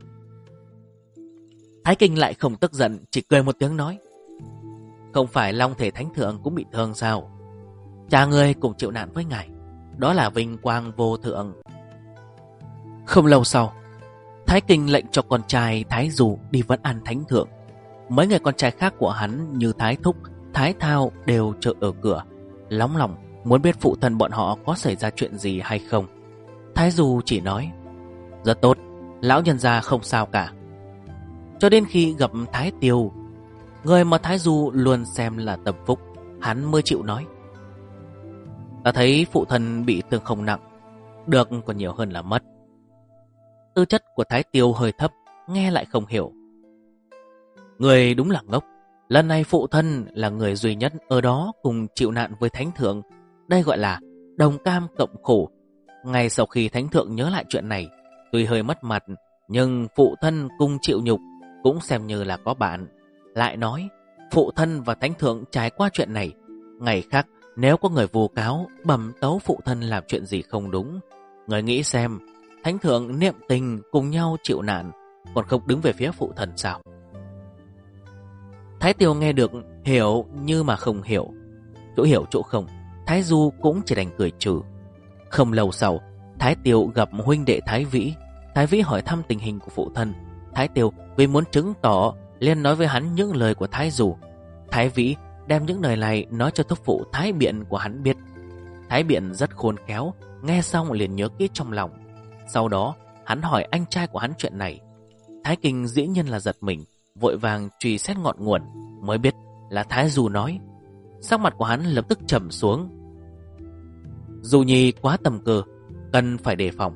Thái Kinh lại không tức giận, chỉ cười một tiếng nói: không phải Long Thể Thánh Thượng cũng bị thương sao? Cha ngươi cùng chịu nạn với ngài, đó là vinh quang vô thượng. Không lâu sau, Thái Kinh lệnh cho con trai Thái Du đi vấn an Thánh Thượng. Mấy người con trai khác của hắn như Thái Thúc, Thái Thao đều chờ ở cửa, nóng lòng muốn biết phụ thân bọn họ có xảy ra chuyện gì hay không. Thái Du chỉ nói: rất tốt, lão nhân gia không sao cả. Cho đến khi gặp Thái Tiêu, người mà Thái Du luôn xem là tâm phúc, hắn mới chịu nói: ta thấy phụ thân bị thương không nặng, được còn nhiều hơn là mất. Tư chất của Thái Tiêu hơi thấp, nghe lại không hiểu. Người đúng là ngốc. Lần này phụ thân là người duy nhất ở đó cùng chịu nạn với Thánh Thượng. Đây gọi là đồng cam cộng khổ. Ngay sau khi Thánh Thượng nhớ lại chuyện này, tuy hơi mất mặt, nhưng phụ thân cùng chịu nhục cũng xem như là có bạn. Lại nói, phụ thân và Thánh Thượng trải qua chuyện này, ngày khác nếu có người vu cáo bẩm tấu phụ thân làm chuyện gì không đúng, người nghĩ xem, Thánh Thượng niệm tình cùng nhau chịu nạn, còn không đứng về phía phụ thân sao? Thái Tiêu nghe được hiểu như mà không hiểu, chỗ hiểu chỗ không, Thái Du cũng chỉ đành cười trừ. Không lâu sau, Thái Tiêu gặp huynh đệ Thái Vĩ. Thái Vĩ hỏi thăm tình hình của phụ thân. Thái Tiêu vì muốn chứng tỏ liền nói với hắn những lời của Thái Du. Thái Vĩ đem những lời này nói cho thúc phụ Thái Biện của hắn biết. Thái Biện rất khôn khéo, nghe xong liền nhớ kỹ trong lòng. Sau đó hắn hỏi anh trai của hắn chuyện này. Thái Kinh dĩ nhiên là giật mình, vội vàng truy xét ngọn nguồn, mới biết là Thái Du nói. Sắc mặt của hắn lập tức trầm xuống. Du nhi quá tầm cơ, cần phải đề phòng.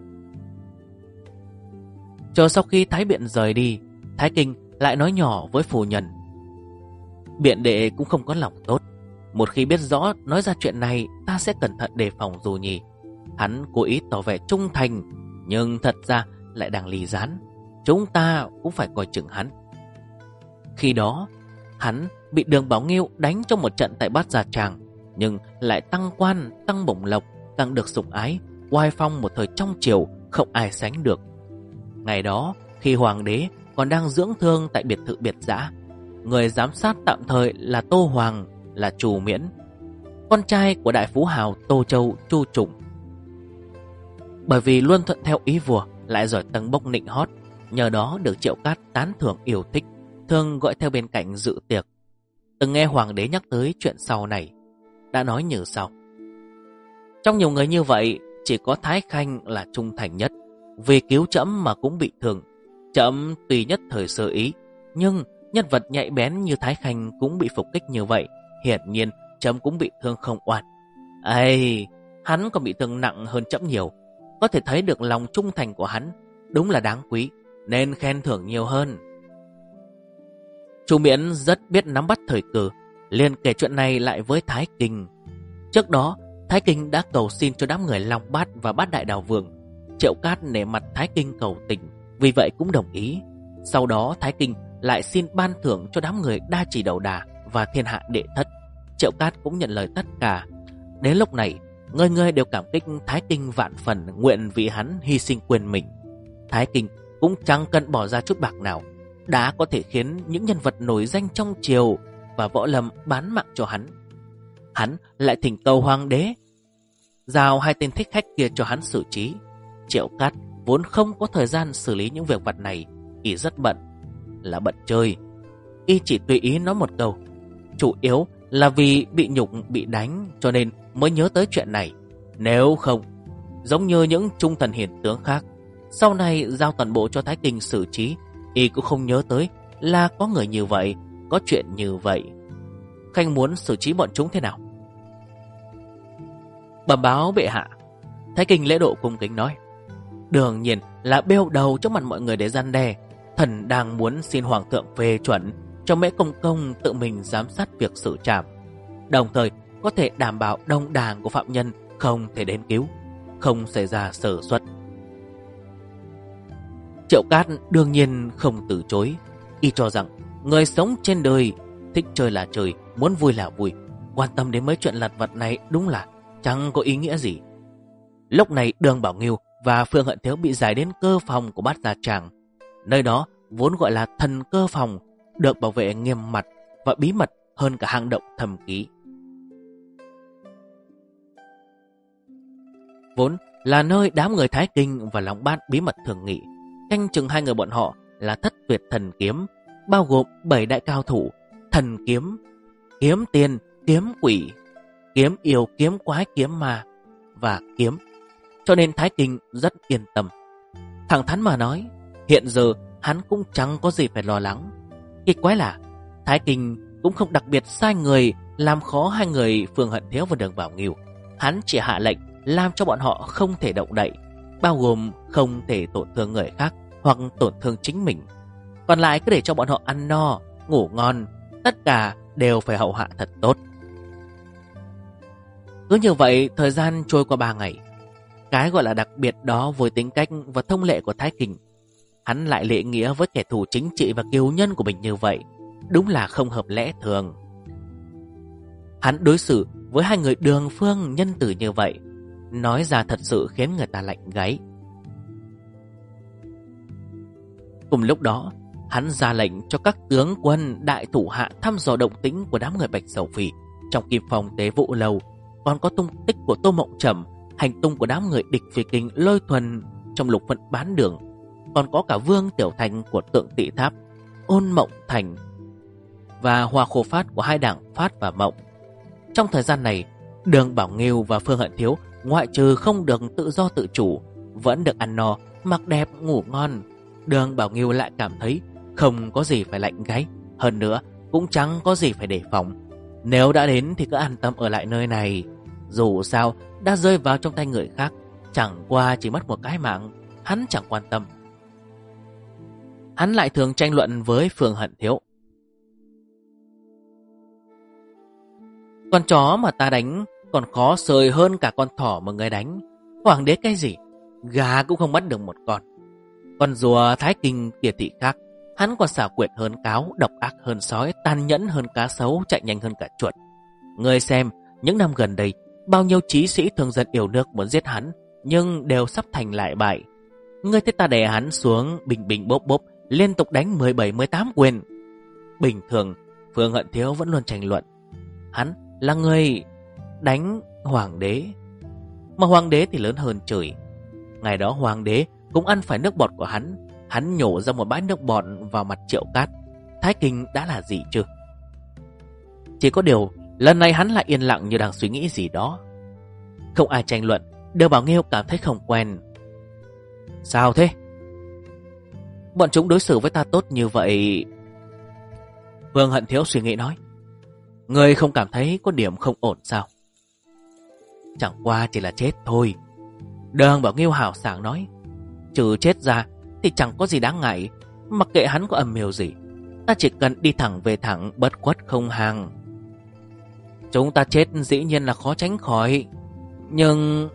Chờ sau khi Thái Biện rời đi, Thái Kinh lại nói nhỏ với phu nhân: Biện đệ cũng không có lòng tốt, một khi biết rõ nói ra chuyện này, ta sẽ cẩn thận đề phòng Du nhi. Hắn cố ý tỏ vẻ trung thành, nhưng thật ra lại đang ly gián. Chúng ta cũng phải coi chừng hắn. Khi đó, hắn bị Đường Bảo Nghiêu đánh trong một trận tại Bát Gia Tràng, nhưng lại tăng quan, tăng bổng lộc, càng được sủng ái, oai phong một thời trong triều không ai sánh được. Ngày đó, khi hoàng đế còn đang dưỡng thương tại biệt thự biệt dã, người giám sát tạm thời là Tô Hoàng, là Trù Miễn, con trai của đại phú hào Tô Châu Chu Trùng. Bởi vì luôn thuận theo ý vua, lại giỏi tâng bốc nịnh hót, nhờ đó được Triệu Cát tán thưởng yêu thích, thường gọi theo bên cạnh dự tiệc. Từng nghe hoàng đế nhắc tới chuyện sau này, đã nói như sau: trong nhiều người như vậy, chỉ có Thái Khanh là trung thành nhất, vì cứu trẫm mà cũng bị thương. Trẫm tuy nhất thời sơ ý, nhưng nhân vật nhạy bén như Thái Khanh cũng bị phục kích như vậy, hiển nhiên trẫm cũng bị thương không oan. Ây, hắn còn bị thương nặng hơn trẫm nhiều, có thể thấy được lòng trung thành của hắn đúng là đáng quý, nên khen thưởng nhiều hơn. Chu Miễn rất biết nắm bắt thời cơ, liền kể chuyện này lại với Thái Kinh. Trước đó, Thái Kinh đã cầu xin cho đám người Long Bát và Bát Đại Đào Vương. Triệu Cát nể mặt Thái Kinh cầu tình, vì vậy cũng đồng ý. Sau đó Thái Kinh lại xin ban thưởng cho đám người Đa Chỉ Đầu Đà và Thiên Hạ Đệ Thất. Triệu Cát cũng nhận lời tất cả. Đến lúc này, Người người đều cảm kích Thái Kinh vạn phần, nguyện vì hắn hy sinh quên mình. Thái Kinh cũng chẳng cần bỏ ra chút bạc nào, đã có thể khiến những nhân vật nổi danh trong triều và võ lâm bán mạng cho hắn. Hắn lại thỉnh cầu hoàng đế giao 2 tên thích khách kia cho hắn xử trí. Triệu Cát vốn không có thời gian xử lý những việc vặt này, y rất bận, là bận chơi. Y chỉ tùy ý nói một câu: chủ yếu là vì bị nhục bị đánh cho nên mới nhớ tới chuyện này. Nếu không, giống như những trung thần hiển tướng khác, sau này giao toàn bộ cho Thái Kinh xử trí, y cũng không nhớ tới là có người như vậy, có chuyện như vậy. Khanh muốn xử trí bọn chúng thế nào? Bẩm báo bệ hạ. Thái Kinh lễ độ cung kính nói: đương nhiên là bêu đầu trước mặt mọi người để răn đe. Thần đang muốn xin hoàng thượng phê chuẩn cho Mễ Công Công tự mình giám sát việc xử trảm, đồng thời có thể đảm bảo đông đảng của phạm nhân không thể đến cứu, không xảy ra sơ suất. Triệu Cát đương nhiên không từ chối. Y cho rằng người sống trên đời thích chơi là chơi, muốn vui là vui, quan tâm đến mấy chuyện lặt vặt này đúng là chẳng có ý nghĩa gì. Lúc này Đường Bảo Nghiêu và Phương Hận Thiếu bị giải đến cơ phòng của Bát Gia Tràng. Nơi đó vốn gọi là thần cơ phòng, được bảo vệ nghiêm mật và bí mật hơn cả hang động thầm kín. Vốn là nơi đám người Thái Kinh và Long Bát bí mật thường nghỉ. Canh chừng 2 người bọn họ là Thất Tuyệt Thần Kiếm, bao gồm 7 đại cao thủ: thần kiếm, kiếm tiên, kiếm quỷ, kiếm yêu, kiếm quái, kiếm ma và kiếm. Cho nên Thái Kinh rất yên tâm. Thẳng thắn mà nói, hiện giờ hắn cũng chẳng có gì phải lo lắng. Kỳ quái là Thái Kinh cũng không đặc biệt sai người làm khó 2 người Phương Hận Thiếu và Đường Bảo Nghiêu. Hắn chỉ hạ lệnh làm cho bọn họ không thể động đậy, bao gồm không thể tổn thương người khác hoặc tổn thương chính mình. Còn lại cứ để cho bọn họ ăn no, ngủ ngon, tất cả đều phải hậu hạ thật tốt. Cứ như vậy, thời gian trôi qua 3 ngày. Cái gọi là đặc biệt đó với tính cách và thông lệ của Thái Kinh, hắn lại lễ nghĩa với kẻ thù chính trị và kiêu nhân của mình như vậy, đúng là không hợp lẽ thường. Hắn đối xử với 2 người Đường Phương nhân từ như vậy, nói ra thật sự khiến người ta lạnh gáy. Cùng lúc đó, hắn ra lệnh cho các tướng quân đại thủ hạ thăm dò động tĩnh của đám người Bạch Sầu Phỉ trong Kim Phong Tế Vụ Lâu, còn có tung tích của Tô Mộng Trầm, hành tung của đám người địch phi kinh Lôi Thuần trong Lục Vận Bán Đường, còn có cả Vương Tiểu Thành của Tượng Tị Tháp, Ôn Mộng Thành và Hoa Khô Phát của 2 đảng Phát và Mộng. Trong thời gian này, Đường Bảo Nghiêu và Phương Hận Thiếu ngoại trừ không được tự do tự chủ, vẫn được ăn no, mặc đẹp, ngủ ngon. Đường Bảo Nghiêu lại cảm thấy không có gì phải lạnh gáy, hơn nữa cũng chẳng có gì phải đề phòng. Nếu đã đến thì cứ an tâm ở lại nơi này. Dù sao đã rơi vào trong tay người khác, chẳng qua chỉ mất một cái mạng, hắn chẳng quan tâm. Hắn lại thường tranh luận với Phương Hận Thiếu: con chó mà ta đánh còn khó sơi hơn cả con thỏ mà người đánh. Hoàng đế cái gì, gà cũng không bắt được một con. Con rùa Thái Kinh kia thị khác, hắn còn xảo quyệt hơn cáo, độc ác hơn sói, tàn nhẫn hơn cá sấu, chạy nhanh hơn cả chuột. Người xem, những năm gần đây, bao nhiêu chí sĩ thường dân yêu nước muốn giết hắn, nhưng đều sắp thành lại bại. Người thấy ta đè hắn xuống, bình bình bốp bốp, liên tục đánh 17-18 quyền. Bình thường, Phương Hận Thiếu vẫn luôn tranh luận: hắn là người đánh hoàng đế, mà hoàng đế thì lớn hơn trời. Ngày đó hoàng đế cũng ăn phải nước bọt của hắn. Hắn nhổ ra một bãi nước bọt vào mặt Triệu Cát. Thái Kinh đã là gì chứ? Chỉ có điều lần này hắn lại yên lặng như đang suy nghĩ gì đó. Không ai tranh luận. Đường Bảo Nghiêu cảm thấy không quen. Sao thế? Bọn chúng đối xử với ta tốt như vậy. Phương Hận Thiếu suy nghĩ nói: người không cảm thấy có điểm không ổn sao? Chẳng qua chỉ là chết thôi. Đường Bảo Nghiêu hào sảng nói: trừ chết ra thì chẳng có gì đáng ngại. Mặc kệ hắn có âm mưu gì, ta chỉ cần đi thẳng về thẳng, bất khuất không hàng. Chúng ta chết dĩ nhiên là khó tránh khỏi, nhưng...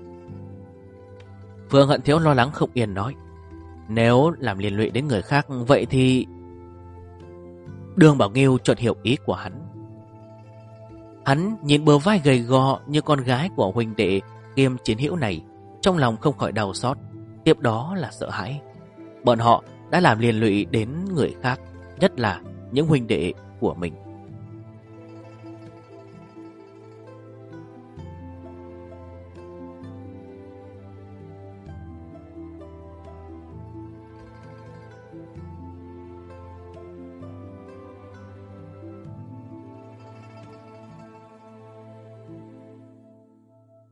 Phương Hận Thiếu lo lắng không yên nói: nếu làm liên lụy đến người khác, vậy thì... Đường Bảo Nghiêu chợt hiểu ý của hắn. Hắn nhìn bờ vai gầy gò như con gái của huynh đệ kiêm chiến hữu này, trong lòng không khỏi đau xót, tiếp đó là sợ hãi. Bọn họ đã làm liên lụy đến người khác, nhất là những huynh đệ của mình.